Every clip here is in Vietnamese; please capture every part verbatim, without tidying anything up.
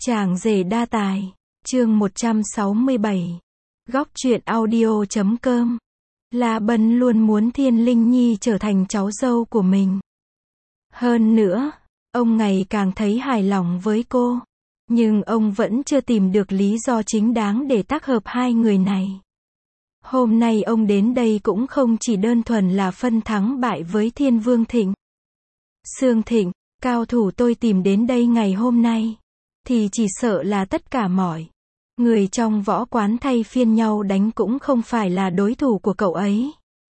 Chàng rể đa tài, chương một trăm sáu mươi bảy. Góc truyện audio chấm com. La Bân luôn muốn Thiên Linh Nhi trở thành cháu dâu của mình. Hơn nữa, ông ngày càng thấy hài lòng với cô. Nhưng ông vẫn chưa tìm được lý do chính đáng để tác hợp hai người này. Hôm nay ông đến đây cũng không chỉ đơn thuần là phân thắng bại với Thiên Vương Thịnh. Sương Thịnh, cao thủ tôi tìm đến đây ngày hôm nay, thì chỉ sợ là tất cả mọi người trong võ quán thay phiên nhau đánh cũng không phải là đối thủ của cậu ấy.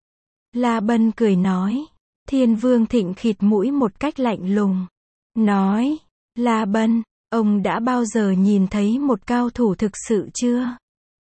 La Bân cười nói. Thiên Vương Thịnh khịt mũi một cách lạnh lùng. Nói, La Bân, ông đã bao giờ nhìn thấy một cao thủ thực sự chưa?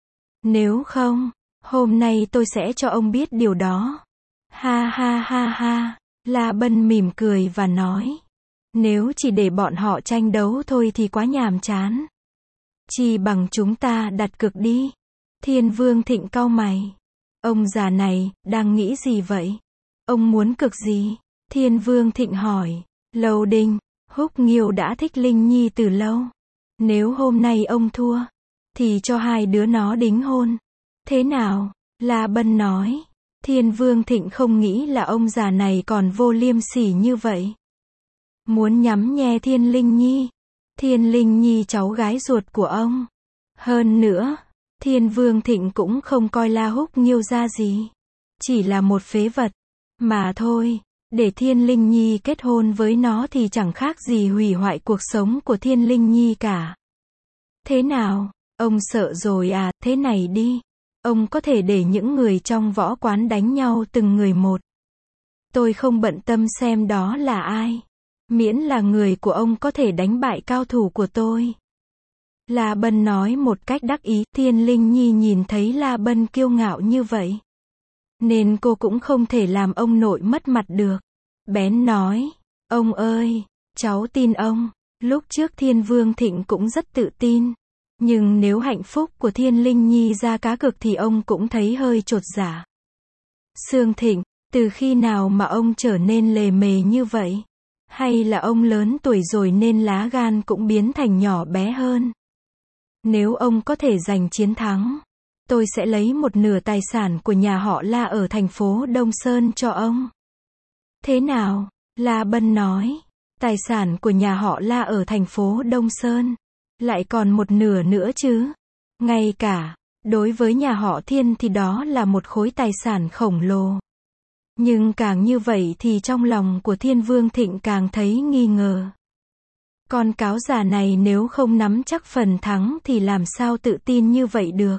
Nếu không, hôm nay tôi sẽ cho ông biết điều đó. Ha ha ha ha, La Bân mỉm cười và nói. Nếu chỉ để bọn họ tranh đấu thôi thì quá nhàm chán. Chỉ bằng chúng ta đặt cược đi. Thiên Vương Thịnh cau mày. Ông già này, đang nghĩ gì vậy? Ông muốn cược gì? Thiên Vương Thịnh hỏi. Lầu Đình, Húc Nghiêu đã thích Linh Nhi từ lâu. Nếu hôm nay ông thua, thì cho hai đứa nó đính hôn. Thế nào? La Bân nói. Thiên Vương Thịnh không nghĩ là ông già này còn vô liêm sỉ như vậy. Muốn nhắm nhe Thiên Linh Nhi. Thiên Linh Nhi cháu gái ruột của ông. Hơn nữa, Thiên Vương Thịnh cũng không coi La Húc Nghiêu ra gì. Chỉ là một phế vật. Mà thôi, để Thiên Linh Nhi kết hôn với nó thì chẳng khác gì hủy hoại cuộc sống của Thiên Linh Nhi cả. Thế nào? Ông sợ rồi à? Thế này đi. Ông có thể để những người trong võ quán đánh nhau từng người một. Tôi không bận tâm xem đó là ai. Miễn là người của ông có thể đánh bại cao thủ của tôi. La Bân nói một cách đắc ý. Thiên Linh Nhi nhìn thấy La Bân kiêu ngạo như vậy, nên cô cũng không thể làm ông nội mất mặt được. Bén nói, ông ơi, cháu tin ông. Lúc trước Thiên Vương Thịnh cũng rất tự tin. Nhưng nếu hạnh phúc của Thiên Linh Nhi ra cá cược thì ông cũng thấy hơi chột dạ. Sương Thịnh, từ khi nào mà ông trở nên lề mề như vậy? Hay là ông lớn tuổi rồi nên lá gan cũng biến thành nhỏ bé hơn? Nếu ông có thể giành chiến thắng, tôi sẽ lấy một nửa tài sản của nhà họ La ở thành phố Đông Sơn cho ông. Thế nào? La Bân nói. Tài sản của nhà họ La ở thành phố Đông Sơn, lại còn một nửa nữa chứ? Ngay cả, đối với nhà họ Thiên thì đó là một khối tài sản khổng lồ. Nhưng càng như vậy thì trong lòng của Thiên Vương Thịnh càng thấy nghi ngờ. Con cáo già này nếu không nắm chắc phần thắng thì làm sao tự tin như vậy được?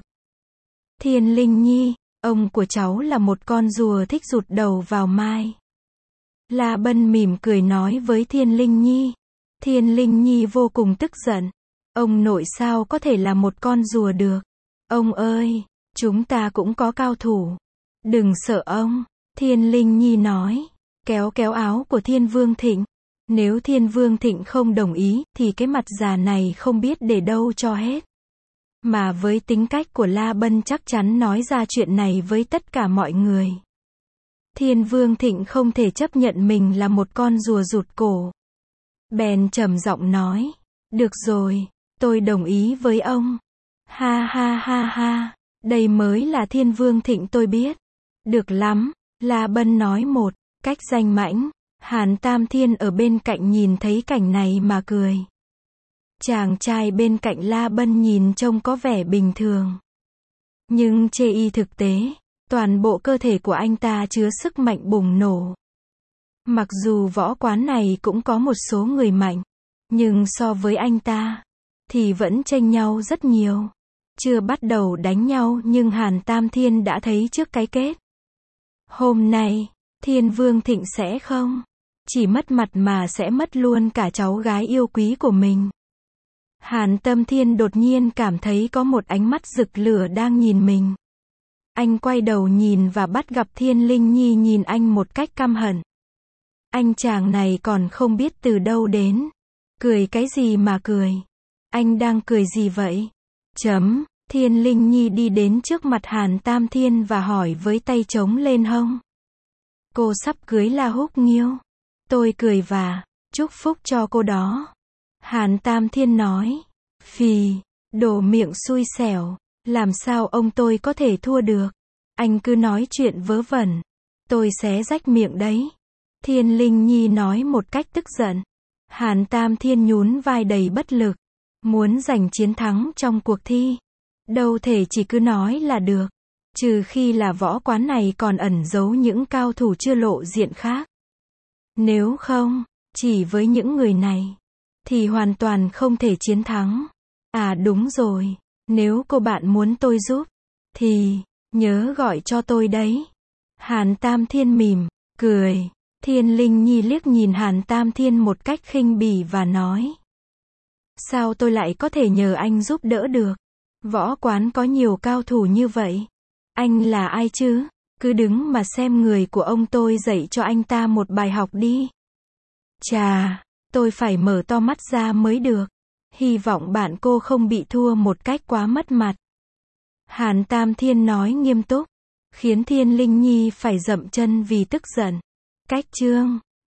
Thiên Linh Nhi, ông của cháu là một con rùa thích rụt đầu vào mai. La Bân mỉm cười nói với Thiên Linh Nhi. Thiên Linh Nhi vô cùng tức giận. Ông nội sao có thể là một con rùa được? Ông ơi, chúng ta cũng có cao thủ. Đừng sợ ông. Thiên Linh Nhi nói. Kéo kéo áo của Thiên Vương Thịnh. Nếu Thiên Vương Thịnh không đồng ý, thì cái mặt già này không biết để đâu cho hết. Mà với tính cách của La Bân chắc chắn nói ra chuyện này với tất cả mọi người. Thiên Vương Thịnh không thể chấp nhận mình là một con rùa rụt cổ. Bèn trầm giọng nói. Được rồi, tôi đồng ý với ông. Ha ha ha ha, đây mới là Thiên Vương Thịnh tôi biết. Được lắm, La Bân nói một cách danh mãnh. Hàn Tam Thiên ở bên cạnh nhìn thấy cảnh này mà cười. Chàng trai bên cạnh La Bân nhìn trông có vẻ bình thường. Nhưng chê y thực tế, toàn bộ cơ thể của anh ta chứa sức mạnh bùng nổ. Mặc dù võ quán này cũng có một số người mạnh, nhưng so với anh ta, thì vẫn chênh nhau rất nhiều. Chưa bắt đầu đánh nhau nhưng Hàn Tam Thiên đã thấy trước cái kết. Hôm nay, Thiên Vương Thịnh sẽ không chỉ mất mặt mà sẽ mất luôn cả cháu gái yêu quý của mình. Hàn Tâm Thiên đột nhiên cảm thấy có một ánh mắt rực lửa đang nhìn mình. Anh quay đầu nhìn và bắt gặp Thiên Linh Nhi nhìn anh một cách căm hận. Anh chàng này còn không biết từ đâu đến. Cười cái gì mà cười? Anh đang cười gì vậy? Chấm. Thiên Linh Nhi đi đến trước mặt Hàn Tam Thiên và hỏi với tay trống lên hông. Cô sắp cưới La Húc Nghiêu. Tôi cười và chúc phúc cho cô đó. Hàn Tam Thiên nói. Phì, đồ miệng xui xẻo, làm sao ông tôi có thể thua được? Anh cứ nói chuyện vớ vẩn, tôi xé rách miệng đấy. Thiên Linh Nhi nói một cách tức giận. Hàn Tam Thiên nhún vai đầy bất lực. Muốn giành chiến thắng trong cuộc thi, đâu thể chỉ cứ nói là được. Trừ khi là võ quán này còn ẩn giấu những cao thủ chưa lộ diện khác. Nếu không, chỉ với những người này, thì hoàn toàn không thể chiến thắng. À đúng rồi, nếu cô bạn muốn tôi giúp, thì, nhớ gọi cho tôi đấy. Hàn Tam Thiên mỉm, cười. Thiên Linh Nhi liếc nhìn Hàn Tam Thiên một cách khinh bỉ và nói. Sao tôi lại có thể nhờ anh giúp đỡ được? Võ quán có nhiều cao thủ như vậy. Anh là ai chứ? Cứ đứng mà xem người của ông tôi dạy cho anh ta một bài học đi. Chà, tôi phải mở to mắt ra mới được. Hy vọng bạn cô không bị thua một cách quá mất mặt. Hàn Tam Thiên nói nghiêm túc, khiến Thiên Linh Nhi phải dậm chân vì tức giận. Cách chương